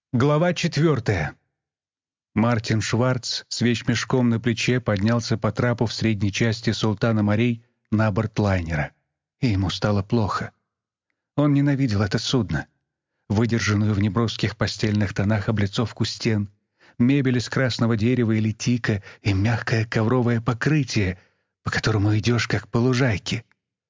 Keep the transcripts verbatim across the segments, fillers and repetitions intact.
Глава четвертая. Мартин Шварц с вещмешком на плече поднялся по трапу в средней части «Султана морей» на борт лайнера. И ему стало плохо. Он ненавидел это судно. Выдержанную в неброских постельных тонах облицовку стен, мебель из красного дерева или тика и мягкое ковровое покрытие, по которому идешь как по лужайке.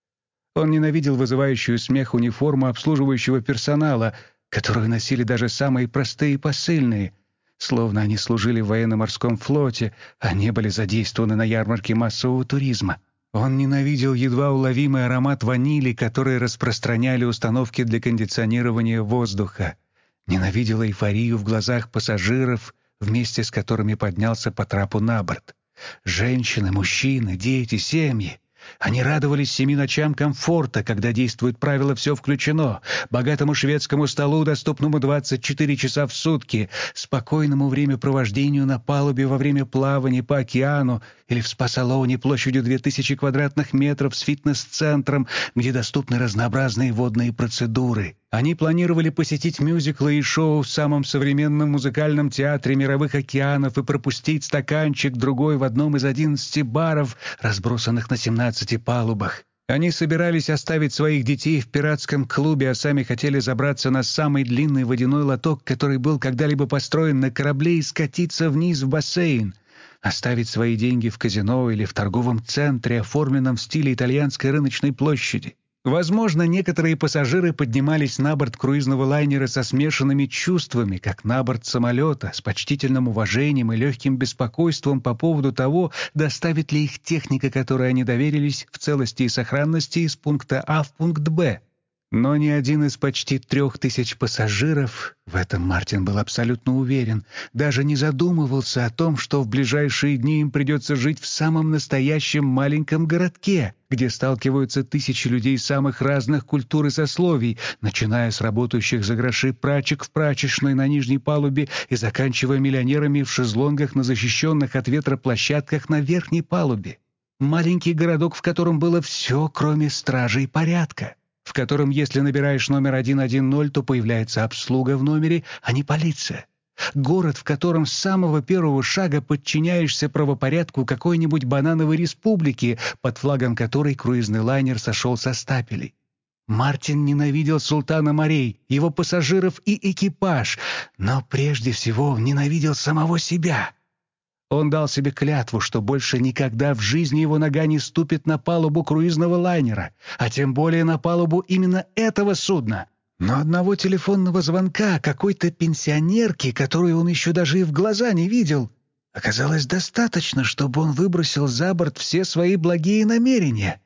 Он ненавидел вызывающую смех униформу обслуживающего персонала, которую носили даже самые простые посыльные, словно они служили в военно-морском флоте, а не были задействованы на ярмарке массового туризма. Он ненавидел едва уловимый аромат ванили, который распространяли установки для кондиционирования воздуха. Ненавидел эйфорию в глазах пассажиров, вместе с которыми поднялся по трапу на борт. Женщины, мужчины, дети, семьи. Они радовались семи ночам комфорта, когда действует правило «все включено», богатому шведскому столу, доступному двадцать четыре часа в сутки, спокойному времяпровождению на палубе во время плавания по океану или в спа-салоне площадью две тысячи квадратных метров с фитнес-центром, где доступны разнообразные водные процедуры. Они планировали посетить мюзиклы и шоу в самом современном музыкальном театре мировых океанов и пропустить стаканчик-другой в одном из одиннадцати баров, разбросанных на семнадцати палубах. Они собирались оставить своих детей в пиратском клубе, а сами хотели забраться на самый длинный водяной лоток, который был когда-либо построен на корабле, и скатиться вниз в бассейн. Оставить свои деньги в казино или в торговом центре, оформленном в стиле итальянской рыночной площади. Возможно, некоторые пассажиры поднимались на борт круизного лайнера со смешанными чувствами, как на борт самолета, с почтительным уважением и легким беспокойством по поводу того, доставит ли их техника, которой они доверились, в целости и сохранности из пункта А в пункт Б. Но ни один из почти трех тысяч пассажиров, в этом Мартин был абсолютно уверен, даже не задумывался о том, что в ближайшие дни им придется жить в самом настоящем маленьком городке, где сталкиваются тысячи людей самых разных культур и сословий, начиная с работающих за гроши прачек в прачечной на нижней палубе и заканчивая миллионерами в шезлонгах на защищенных от ветра площадках на верхней палубе. Маленький городок, в котором было все, кроме стражи и порядка, в котором, если набираешь номер один один ноль, то появляется обслуга в номере, а не полиция. Город, в котором с самого первого шага подчиняешься правопорядку какой-нибудь банановой республики, под флагом которой круизный лайнер сошел со стапелей. Мартин ненавидел «Султана морей», его пассажиров и экипаж, но прежде всего ненавидел самого себя. Он дал себе клятву, что больше никогда в жизни его нога не ступит на палубу круизного лайнера, а тем более на палубу именно этого судна. Но одного телефонного звонка какой-то пенсионерки, которую он еще даже и в глаза не видел, оказалось достаточно, чтобы он выбросил за борт все свои благие намерения.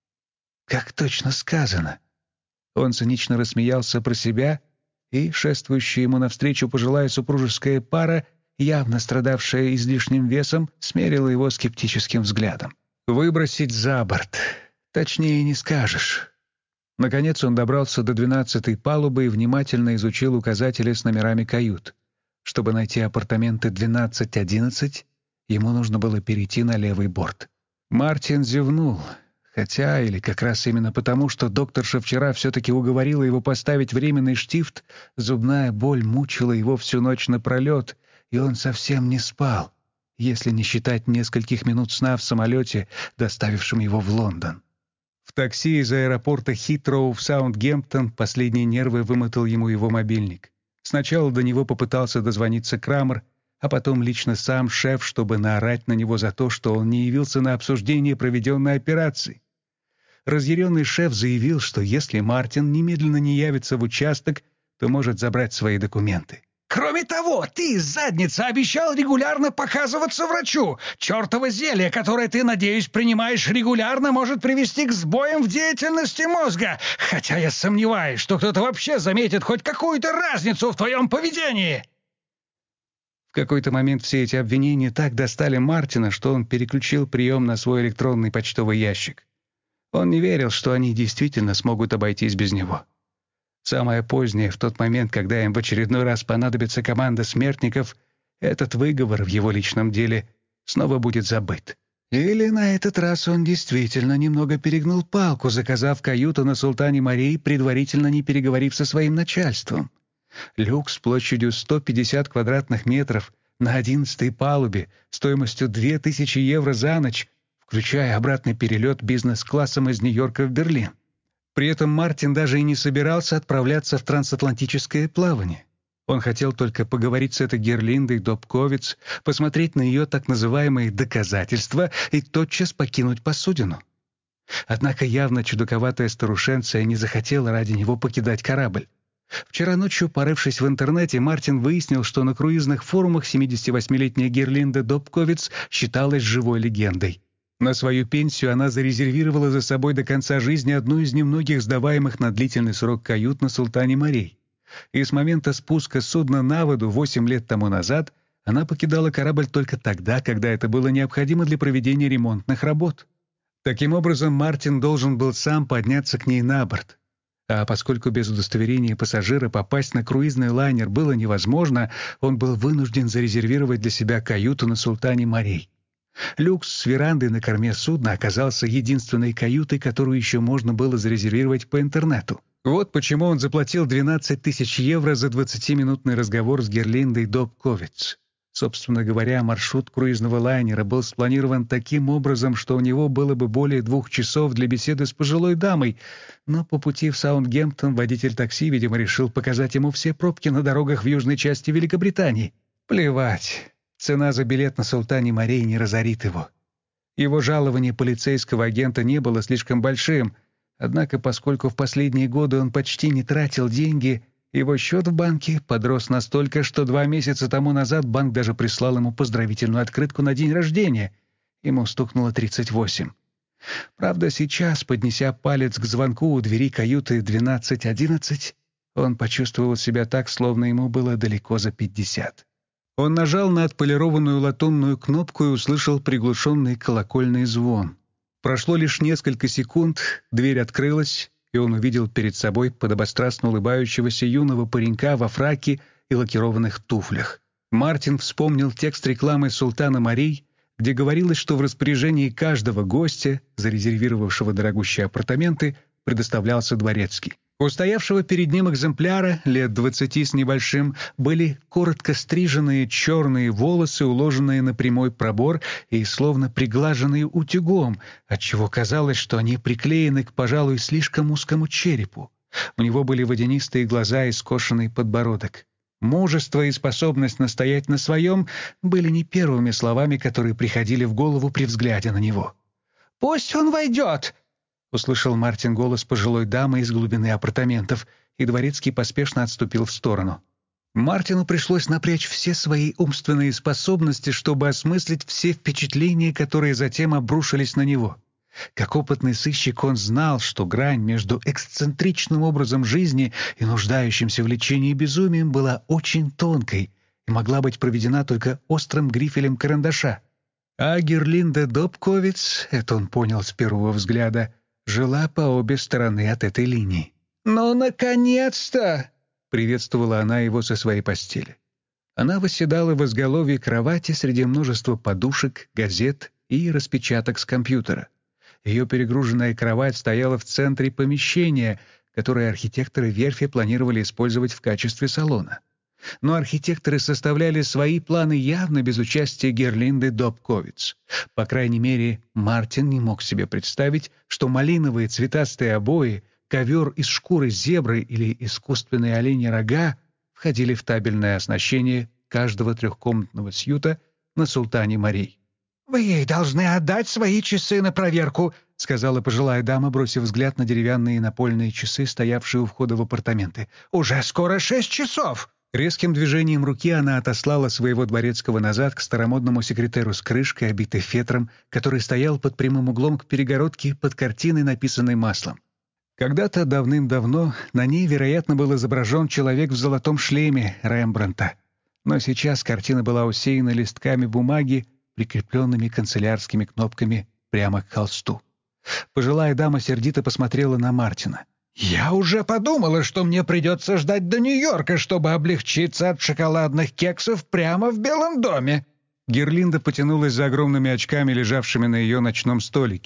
Как точно сказано. Он цинично рассмеялся про себя, и шествующая ему навстречу пожилая супружеская пара, явно страдавшая излишним весом, смерила его скептическим взглядом. Выбросить за борт. Точнее не скажешь. Наконец он добрался до двенадцатой палубы и внимательно изучил указатели с номерами кают. Чтобы найти апартаменты двенадцать одиннадцать, ему нужно было перейти на левый борт. Мартин зевнул, хотя, или как раз именно потому, что докторша вчера все-таки уговорила его поставить временный штифт, зубная боль мучила его всю ночь напролет, и он совсем не спал, если не считать нескольких минут сна в самолете, доставившем его в Лондон. В такси из аэропорта Хитроу в Саундгемптон последние нервы вымотал ему его мобильник. Сначала до него попытался дозвониться Крамер, а потом лично сам шеф, чтобы наорать на него за то, что он не явился на обсуждение проведенной операции. Разъяренный шеф заявил, что если Мартин немедленно не явится в участок, то может забрать свои документы. Кроме того, ты, задница, обещал регулярно показываться врачу. Чёртово зелье, которое ты, надеюсь, принимаешь регулярно, может привести к сбоям в деятельности мозга. Хотя я сомневаюсь, что кто-то вообще заметит хоть какую-то разницу в твоем поведении. В какой-то момент все эти обвинения так достали Мартина, что он переключил прием на свой электронный почтовый ящик. Он не верил, что они действительно смогут обойтись без него. Самое позднее, в тот момент, когда им в очередной раз понадобится команда смертников, этот выговор в его личном деле снова будет забыт. Или на этот раз он действительно немного перегнул палку, заказав каюту на «Султане морей», предварительно не переговорив со своим начальством. Люкс площадью сто пятьдесят квадратных метров на одиннадцатой палубе стоимостью две тысячи евро за ночь, включая обратный перелет бизнес-классом из Нью-Йорка в Берлин. При этом Мартин даже и не собирался отправляться в трансатлантическое плавание. Он хотел только поговорить с этой Герлиндой Добковиц, посмотреть на ее так называемые доказательства и тотчас покинуть посудину. Однако явно чудаковатая старушенция не захотела ради него покидать корабль. Вчера ночью, порывшись в интернете, Мартин выяснил, что на круизных форумах семидесятивосьмилетняя Герлинда Добковиц считалась живой легендой. На свою пенсию она зарезервировала за собой до конца жизни одну из немногих сдаваемых на длительный срок кают на Султане морей. И с момента спуска судна на воду восемь лет тому назад она покидала корабль только тогда, когда это было необходимо для проведения ремонтных работ. Таким образом, Мартин должен был сам подняться к ней на борт. А поскольку без удостоверения пассажира попасть на круизный лайнер было невозможно, он был вынужден зарезервировать для себя каюту на Султане морей. Люкс с верандой на корме судна оказался единственной каютой, которую еще можно было зарезервировать по интернету. Вот почему он заплатил двенадцать тысяч евро за двадцатиминутный разговор с Герлиндой Добковиц. Собственно говоря, маршрут круизного лайнера был спланирован таким образом, что у него было бы более двух часов для беседы с пожилой дамой, но по пути в Саутгемптон водитель такси, видимо, решил показать ему все пробки на дорогах в южной части Великобритании. Плевать. Цена за билет на Султане морей не разорит его. Его жалование полицейского агента не было слишком большим, однако поскольку в последние годы он почти не тратил деньги, его счет в банке подрос настолько, что два месяца тому назад банк даже прислал ему поздравительную открытку на день рождения. Ему стукнуло тридцать восемь. Правда, сейчас, поднеся палец к звонку у двери каюты двенадцать одиннадцать, он почувствовал себя так, словно ему было далеко за пятьдесят. Он нажал на отполированную латунную кнопку и услышал приглушенный колокольный звон. Прошло лишь несколько секунд, дверь открылась, и он увидел перед собой подобострастно улыбающегося юного паренька во фраке и лакированных туфлях. Мартин вспомнил текст рекламы «Султана морей», где говорилось, что в распоряжении каждого гостя, зарезервировавшего дорогущие апартаменты, предоставлялся дворецкий. У стоявшего перед ним экземпляра, лет двадцати с небольшим, были коротко стриженные черные волосы, уложенные на прямой пробор и словно приглаженные утюгом, отчего казалось, что они приклеены к, пожалуй, слишком узкому черепу. У него были водянистые глаза и скошенный подбородок. Мужество и способность настоять на своем были не первыми словами, которые приходили в голову при взгляде на него. «Пусть он войдет!» — услышал Мартин голос пожилой дамы из глубины апартаментов, и дворецкий поспешно отступил в сторону. Мартину пришлось напрячь все свои умственные способности, чтобы осмыслить все впечатления, которые затем обрушились на него. Как опытный сыщик он знал, что грань между эксцентричным образом жизни и нуждающимся в лечении безумием была очень тонкой и могла быть проведена только острым грифелем карандаша. А Герлинда Добковиц, это он понял с первого взгляда, жила по обе стороны от этой линии. «Ну, наконец-то!» — приветствовала она его со своей постели. Она восседала в изголовье кровати среди множества подушек, газет и распечаток с компьютера. Ее перегруженная кровать стояла в центре помещения, которое архитекторы верфи планировали использовать в качестве салона. Но архитекторы составляли свои планы явно без участия Герлинды Добковиц. По крайней мере, Мартин не мог себе представить, что малиновые цветастые обои, ковер из шкуры зебры или искусственные оленьи рога входили в табельное оснащение каждого трехкомнатного сьюта на Султане морей. «Вы ей должны отдать свои часы на проверку», — сказала пожилая дама, бросив взгляд на деревянные напольные часы, стоявшие у входа в апартаменты. «Уже скоро шесть часов!» Резким движением руки она отослала своего дворецкого назад к старомодному секретеру с крышкой, обитой фетром, который стоял под прямым углом к перегородке под картиной, написанной маслом. Когда-то давным-давно на ней, вероятно, был изображен человек в золотом шлеме Рембрандта. Но сейчас картина была усеяна листками бумаги, прикрепленными канцелярскими кнопками прямо к холсту. Пожилая дама сердито посмотрела на Мартина. «Я уже подумала, что мне придется ждать до Нью-Йорка, чтобы облегчиться от шоколадных кексов прямо в Белом доме». Герлинда потянулась за огромными очками, лежавшими на ее ночном столике.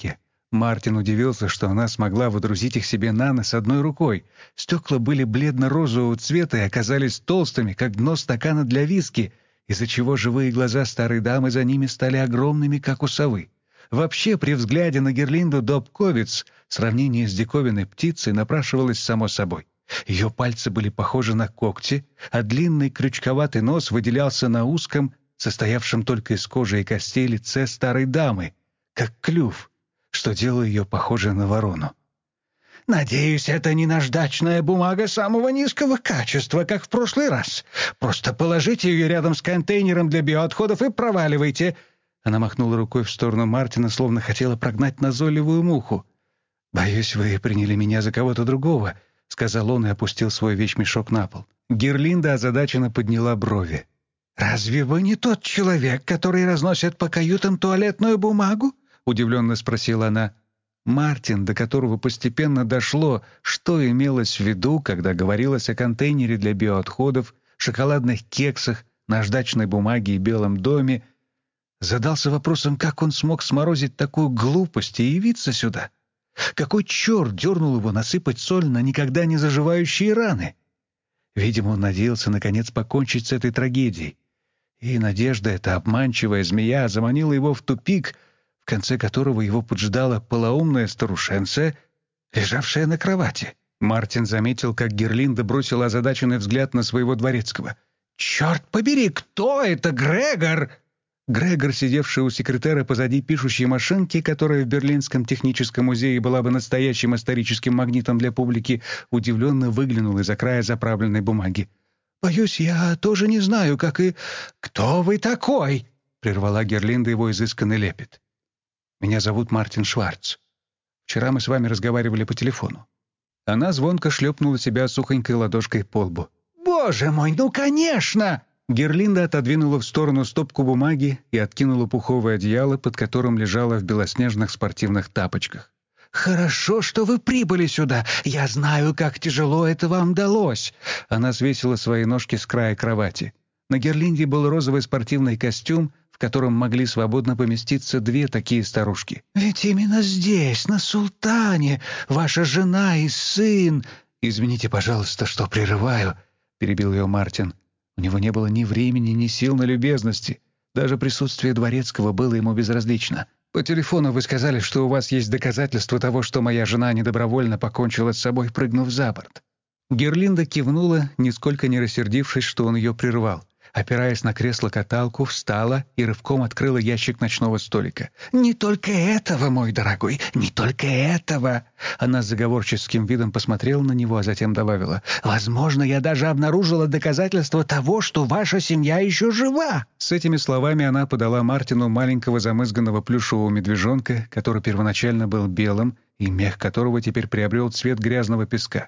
Мартин удивился, что она смогла водрузить их себе на нос одной рукой. Стекла были бледно-розового цвета и оказались толстыми, как дно стакана для виски, из-за чего живые глаза старой дамы за ними стали огромными, как у совы. Вообще, при взгляде на Герлинду Добковиц сравнение с диковинной птицей напрашивалось само собой. Ее пальцы были похожи на когти, а длинный крючковатый нос выделялся на узком, состоявшем только из кожи и костей лице старой дамы, как клюв, что делало ее похожей на ворону. «Надеюсь, это не наждачная бумага самого низкого качества, как в прошлый раз. Просто положите ее рядом с контейнером для биоотходов и проваливайте». Она махнула рукой в сторону Мартина, словно хотела прогнать назойливую муху. «Боюсь, вы приняли меня за кого-то другого», — сказал он и опустил свой вещмешок на пол. Герлинда озадаченно подняла брови. «Разве вы не тот человек, который разносит по каютам туалетную бумагу?» — удивленно спросила она. Мартин, до которого постепенно дошло, что имелось в виду, когда говорилось о контейнере для биоотходов, шоколадных кексах, наждачной бумаге и белом доме, задался вопросом, как он смог сморозить такую глупость и явиться сюда. Какой черт дернул его насыпать соль на никогда не заживающие раны? Видимо, он надеялся наконец покончить с этой трагедией. И надежда, эта обманчивая змея, заманила его в тупик, в конце которого его поджидала полоумная старушенция, лежавшая на кровати. Мартин заметил, как Герлинда бросила озадаченный взгляд на своего дворецкого. «Черт побери, кто это, Грегор?» Грегор, сидевший у секретаря позади пишущей машинки, которая в Берлинском техническом музее была бы настоящим историческим магнитом для публики, удивленно выглянул из-за края заправленной бумаги. «Боюсь, я тоже не знаю, как и... Кто вы такой?» — прервала Герлинда его изысканный лепет. «Меня зовут Мартин Шварц. Вчера мы с вами разговаривали по телефону». Она звонко шлепнула себя сухонькой ладошкой по лбу. «Боже мой, ну конечно!» Герлинда отодвинула в сторону стопку бумаги и откинула пуховое одеяло, под которым лежала в белоснежных спортивных тапочках. «Хорошо, что вы прибыли сюда. Я знаю, как тяжело это вам далось». Она свесила свои ножки с края кровати. На Герлинде был розовый спортивный костюм, в котором могли свободно поместиться две такие старушки. «Ведь именно здесь, на Султане, ваша жена и сын...» «Извините, пожалуйста, что прерываю», — перебил ее Мартин. У него не было ни времени, ни сил на любезности. Даже присутствие дворецкого было ему безразлично. «По телефону вы сказали, что у вас есть доказательства того, что моя жена недобровольно покончила с собой, прыгнув за борт». Герлинда кивнула, нисколько не рассердившись, что он ее прервал. Опираясь на кресло-каталку, встала и рывком открыла ящик ночного столика. «Не только этого, мой дорогой, не только этого!» Она с заговорческим видом посмотрела на него, а затем добавила: «Возможно, я даже обнаружила доказательства того, что ваша семья еще жива!» С этими словами она подала Мартину маленького замызганного плюшевого медвежонка, который первоначально был белым, и мех которого теперь приобрел цвет грязного песка.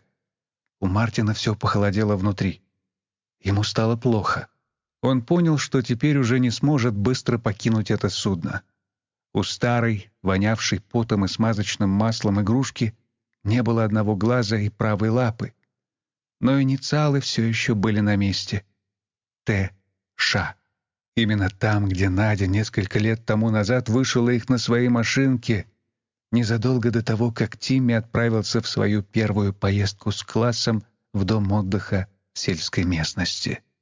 У Мартина все похолодело внутри. Ему стало плохо. Он понял, что теперь уже не сможет быстро покинуть это судно. У старой, вонявшей потом и смазочным маслом игрушки не было одного глаза и правой лапы. Но инициалы все еще были на месте. Т. Ш. Именно там, где Надя несколько лет тому назад вышила их на своей машинке, незадолго до того, как Тимми отправился в свою первую поездку с классом в дом отдыха в сельской местности.